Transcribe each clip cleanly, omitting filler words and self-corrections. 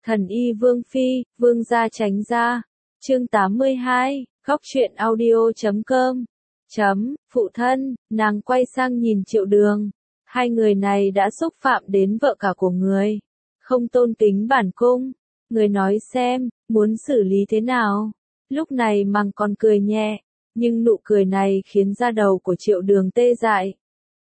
Thần y Vương Phi, Vương gia tránh ra. Chương 82, Góc truyện audio.com. Phụ thân, nàng quay sang nhìn Triệu Đường. Hai người này đã xúc phạm đến vợ cả của người. Không tôn kính bản cung. Người nói xem, muốn xử lý thế nào? Lúc này Mằng còn cười nhẹ, nhưng nụ cười này khiến da đầu của Triệu Đường tê dại.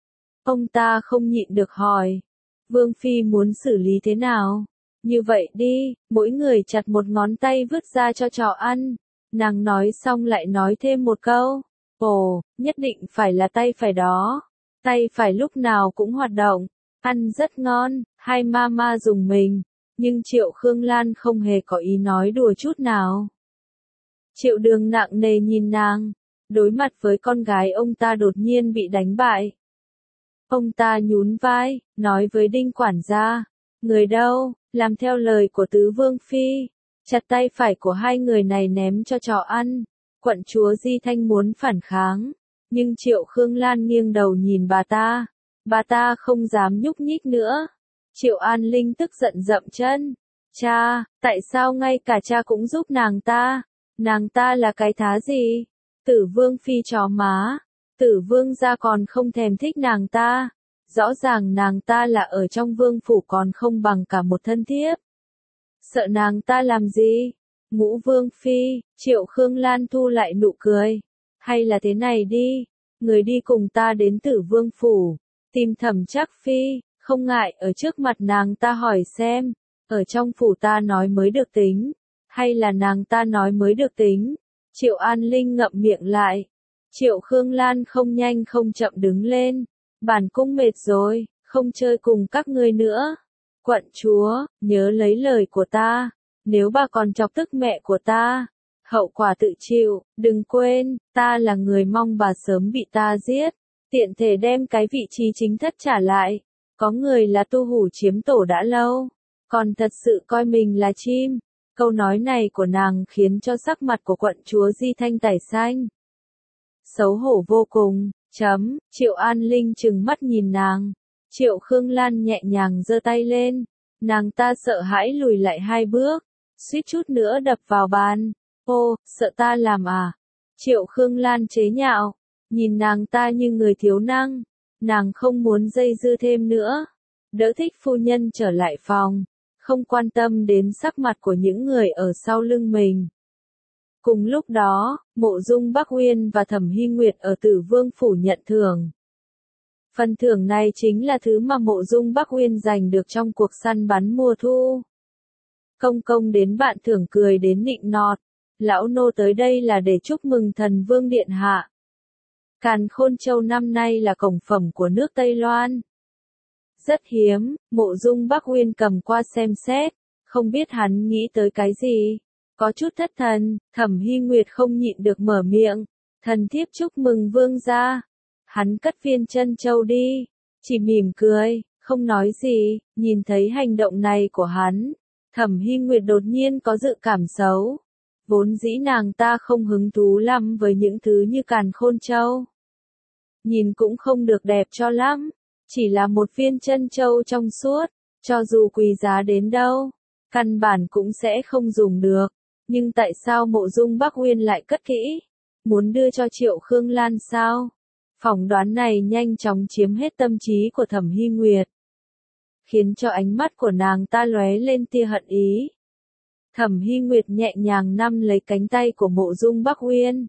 Ông ta không nhịn được hỏi. Vương Phi muốn xử lý thế nào? Như vậy đi, mỗi người chặt một ngón tay vứt ra cho chó ăn. Nàng nói xong lại nói thêm một câu. Ồ, nhất định phải là tay phải đó. Tay phải lúc nào cũng hoạt động. Ăn rất ngon, hai mama dùng mình. Nhưng Triệu Khương Lan không hề có ý nói đùa chút nào. Triệu Đường nặng nề nhìn nàng. Đối mặt với con gái ông ta đột nhiên bị đánh bại. Ông ta nhún vai, nói với Đinh quản gia. Người đâu, làm theo lời của tứ vương phi. Chặt tay phải của hai người này ném cho chó ăn. Quận chúa Di Thanh muốn phản kháng. Nhưng Triệu Khương Lan nghiêng đầu nhìn bà ta. Bà ta không dám nhúc nhích nữa. Triệu An Linh tức giận dậm chân. Cha, tại sao ngay cả cha cũng giúp nàng ta? Nàng ta là cái thá gì? Tử vương phi chó má. Tử vương gia còn không thèm thích nàng ta. Rõ ràng nàng ta là ở trong vương phủ còn không bằng cả một thân thiếp. Sợ nàng ta làm gì? Ngũ vương phi, Triệu Khương Lan thu lại nụ cười. Hay là thế này đi, người đi cùng ta đến Tử vương phủ, tìm Thẩm Trác phi, không ngại ở trước mặt nàng ta hỏi xem, ở trong phủ ta nói mới được tính, hay là nàng ta nói mới được tính. Triệu An Linh ngậm miệng lại. Triệu Khương Lan không nhanh không chậm đứng lên. Bản cung mệt rồi, không chơi cùng các ngươi nữa. Quận chúa, nhớ lấy lời của ta. Nếu bà còn chọc tức mẹ của ta, hậu quả tự chịu. Đừng quên, ta là người mong bà sớm bị ta giết. Tiện thể đem cái vị trí chính thất trả lại. Có người là tu hủ chiếm tổ đã lâu, còn thật sự coi mình là chim. Câu nói này của nàng khiến cho sắc mặt của quận chúa Di Thanh tái xanh. Xấu hổ vô cùng. Triệu An Linh trừng mắt nhìn nàng. Triệu Khương Lan nhẹ nhàng giơ tay lên. Nàng ta sợ hãi lùi lại hai bước, suýt chút nữa đập vào bàn. Ô, sợ ta làm à? Triệu Khương Lan chế nhạo, nhìn nàng ta như người thiếu năng. Nàng không muốn dây dưa thêm nữa. Đỡ Thích phu nhân trở lại phòng, không quan tâm đến sắc mặt của những người ở sau lưng mình. Cùng lúc đó, Mộ Dung Bắc Uyên và Thẩm Hy Nguyệt ở Tử Vương phủ nhận thưởng. Phần thưởng này chính là thứ mà Mộ Dung Bắc Uyên giành được trong cuộc săn bắn mùa thu. Công công đến bạn thưởng cười đến nịnh nọt. Lão nô tới đây là để chúc mừng thần vương điện hạ. Càn Khôn Châu năm nay là cổng phẩm của nước Tây Loan. Rất hiếm, Mộ Dung Bắc Uyên cầm qua xem xét, không biết hắn nghĩ tới cái gì. Có chút thất thần, Thẩm Hy Nguyệt không nhịn được mở miệng. Thần thiếp chúc mừng vương gia. Hắn cất viên chân châu đi, chỉ mỉm cười, không nói gì. Nhìn thấy hành động này của hắn, Thẩm Hy Nguyệt đột nhiên có dự cảm xấu. Vốn dĩ nàng ta không hứng thú lắm với những thứ như Càn Khôn Châu. Nhìn cũng không được đẹp cho lắm, chỉ là một viên chân châu trong suốt, cho dù quý giá đến đâu, căn bản cũng sẽ không dùng được. Nhưng tại sao Mộ Dung Bắc Uyên lại cất kỹ? Muốn đưa cho Triệu Khương Lan sao? Phỏng đoán này nhanh chóng chiếm hết tâm trí của Thẩm Hy Nguyệt, khiến cho ánh mắt của nàng ta lóe lên tia hận ý. Thẩm Hy Nguyệt nhẹ nhàng nắm lấy cánh tay của Mộ Dung Bắc Uyên.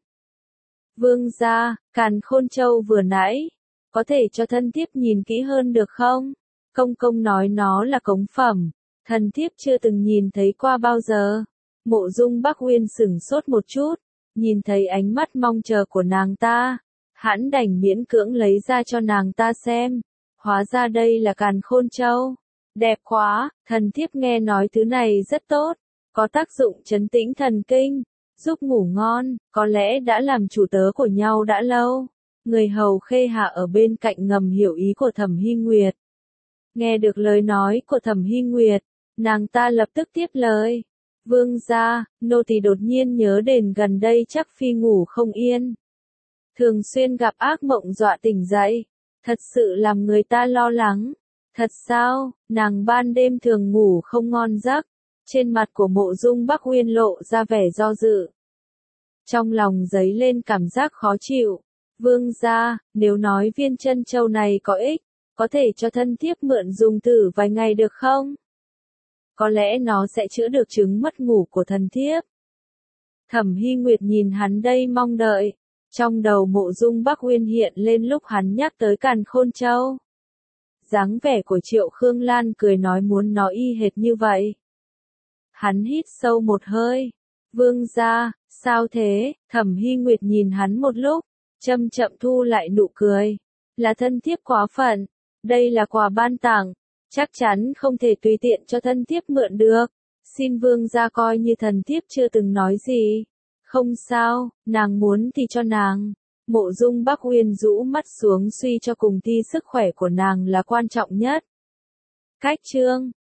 Vương gia, Càn Khôn Châu vừa nãy, có thể cho thân thiếp nhìn kỹ hơn được không? Công công nói nó là cống phẩm, thần thiếp chưa từng nhìn thấy qua bao giờ. Mộ Dung Bắc Uyên sửng sốt một chút, nhìn thấy ánh mắt mong chờ của nàng ta, hắn đành miễn cưỡng lấy ra cho nàng ta xem. Hóa ra đây là Càn Khôn Châu. Đẹp quá, thần thiếp nghe nói thứ này rất tốt, có tác dụng trấn tĩnh thần kinh, giúp ngủ ngon, có lẽ đã làm chủ tớ của nhau đã lâu. Người hầu Khê Hạ ở bên cạnh ngầm hiểu ý của Thẩm Hy Nguyệt. Nghe được lời nói của Thẩm Hy Nguyệt, nàng ta lập tức tiếp lời. Vương gia, nô tỳ đột nhiên nhớ đến gần đây chắc phi ngủ không yên. Thường xuyên gặp ác mộng dọa tỉnh dậy, thật sự làm người ta lo lắng. Thật sao, nàng ban đêm thường ngủ không ngon giấc, Trên mặt của Mộ Dung Bắc Uyên lộ ra vẻ do dự. Trong lòng dấy lên cảm giác khó chịu. Vương gia, nếu nói viên chân châu này có ích, có thể cho thân thiếp mượn dùng thử vài ngày được không? Có lẽ nó sẽ chữa được chứng mất ngủ của thần thiếp. Thẩm Hy Nguyệt nhìn hắn đây mong đợi. Trong đầu Mộ Dung Bắc Uyên hiện lên lúc hắn nhắc tới Càn Khôn Châu. Dáng vẻ của Triệu Khương Lan cười nói muốn nó y hệt như vậy. Hắn hít sâu một hơi. Vương gia, sao thế? Thẩm Hy Nguyệt nhìn hắn một lúc, chậm chậm thu lại nụ cười. Là thân thiếp quá phận, đây là quà ban tặng, chắc chắn không thể tùy tiện cho thân thiếp mượn được. Xin vương gia coi như thần thiếp chưa từng nói gì. Không sao, nàng muốn thì cho nàng. Mộ Dung Bắc Uyên rũ mắt xuống suy cho cùng thì sức khỏe của nàng là quan trọng nhất. Cách chương